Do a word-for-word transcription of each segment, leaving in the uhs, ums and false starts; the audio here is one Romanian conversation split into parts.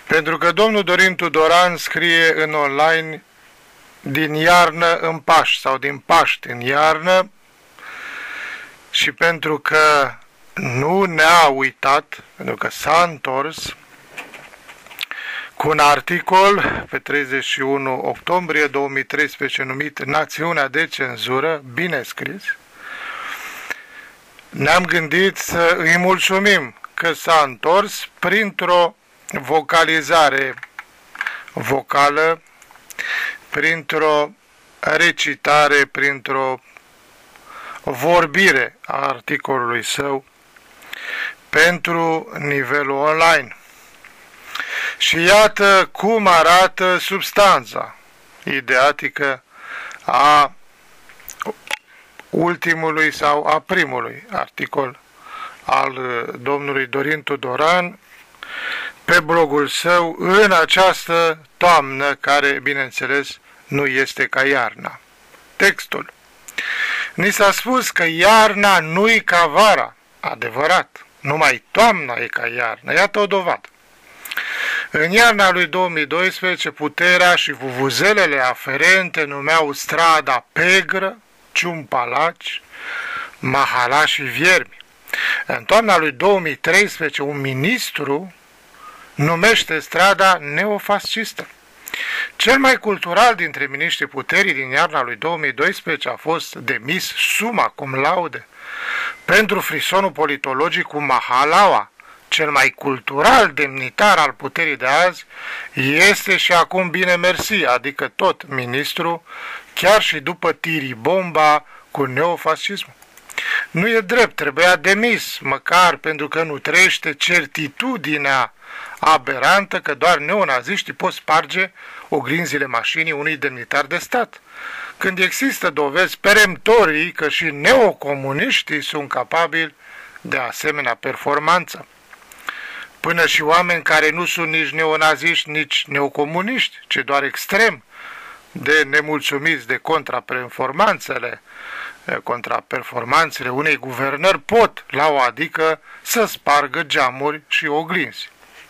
Pentru că domnul Dorin Tudoran scrie în online din iarnă în Paști sau din Paști în iarnă și pentru că nu ne-a uitat, pentru că s-a întors cu un articol pe treizeci și unu octombrie două mii treisprezece numit Națiunea de cenzură, bine scris, ne-am gândit să îi mulțumim că s-a întors printr-o vocalizare vocală, printr-o recitare, printr-o vorbire a articolului său pentru nivelul online. Și iată cum arată substanța ideatică a ultimului sau a primului articol al domnului Dorin Tudoran pe blogul său în această toamnă care, bineînțeles, nu este ca iarna. Textul. Ni s-a spus că iarna nu-i ca vara. Adevărat. Numai toamna e ca iarna. Iată o dovadă. În iarna lui două mii doisprezece, puterea și vuvuzelele aferente numeau strada Pegră, Ciumpalaci, Mahala și Viermi. În toamna lui două mii treisprezece, un ministru numește strada neofascistă. Cel mai cultural dintre miniștrii puterii din iarna lui două mii doisprezece a fost demis summa cum laude pentru frisonul politologic cu Mahalaua. Cel mai cultural demnitar al puterii de azi este și acum bine mersi, adică tot ministru, chiar și după tiribomba cu neofascismul. Nu e drept, trebuia demis, măcar pentru că nu trăiește certitudinea aberantă că doar neonaziștii pot sparge oglinzile mașinii unui demnitar de stat, când există dovezi peremptorii că și neocomuniștii sunt capabili de asemenea performanță. Până și oameni care nu sunt nici neonaziști, nici neocomuniști, ci doar extrem de nemulțumiți de contraperformanțele, contraperformanțele unei guvernări pot, la o adică, să spargă geamuri și oglinzi.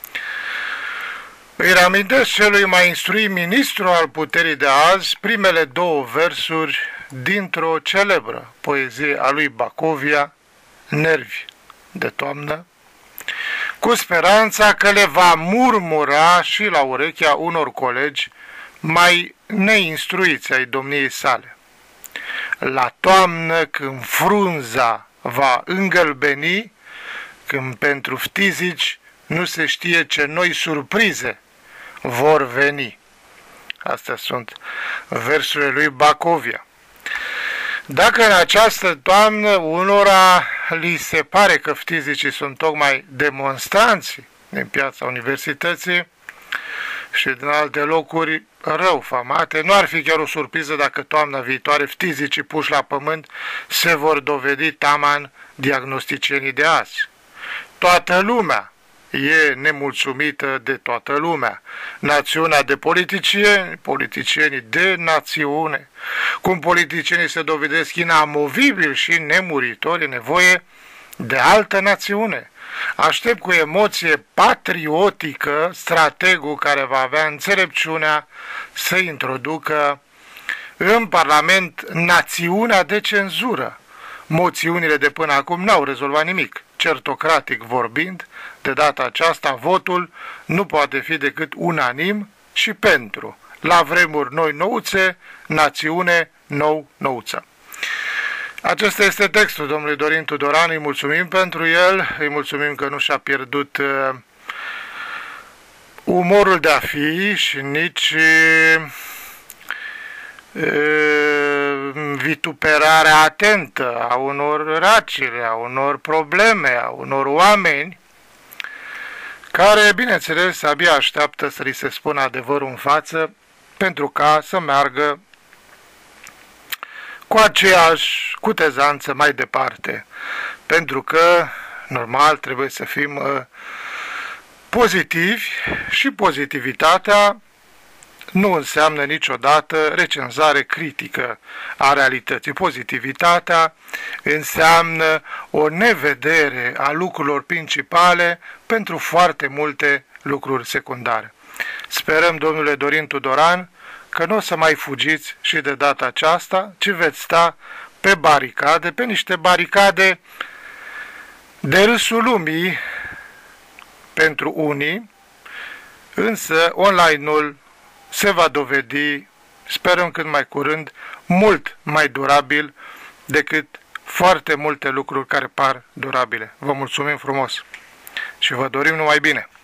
Îi reamintesc celui mai instruit ministru al puterii de azi primele două versuri dintr-o celebră poezie a lui Bacovia, Nervi de toamnă, cu speranța că le va murmura și la urechea unor colegi mai neinstruiți ai domniei sale. La toamnă, când frunza va îngălbeni, când pentru ftizici nu se știe ce noi surprize vor veni. Astea sunt versurile lui Bacovia. Dacă în această toamnă unora li se pare că ftizicii sunt tocmai demonstranți din piața universității și din alte locuri rău famate, nu ar fi chiar o surpriză dacă toamna viitoare ftizicii puși la pământ se vor dovedi taman diagnosticienii de azi. Toată lumea e nemulțumită de toată lumea. Națiunea de politicieni, politicienii de națiune. Cum politicienii se dovedesc inamovibili și nemuritori, e nevoie de altă națiune. Aștept cu emoție patriotică strategul care va avea înțelepciunea să introducă în Parlament națiunea de cenzură. Moțiunile de până acum n-au rezolvat nimic. Certocratic vorbind, de data aceasta votul nu poate fi decât unanim și pentru. La vremuri noi nouțe, națiune nou nouță. Acesta este textul domnului Dorin Tudoran, îi mulțumim pentru el, îi mulțumim că nu și-a pierdut uh, umorul de a fi și nici uh, vituperarea atentă a unor racile, a unor probleme, a unor oameni care, bineînțeles, abia așteaptă să li se spună adevărul în față pentru ca să meargă cu aceeași cutezanță mai departe, pentru că, normal, trebuie să fim uh, pozitivi și pozitivitatea nu înseamnă niciodată recenzare critică a realității. Pozitivitatea înseamnă o nevedere a lucrurilor principale pentru foarte multe lucruri secundare. Sperăm, domnule Dorin Tudoran, că nu o să mai fugiți și de data aceasta, ci veți sta pe baricade, pe niște baricade de râsul lumii pentru unii, însă online-ul se va dovedi, sperăm cât mai curând, mult mai durabil decât foarte multe lucruri care par durabile. Vă mulțumim frumos și vă dorim numai bine!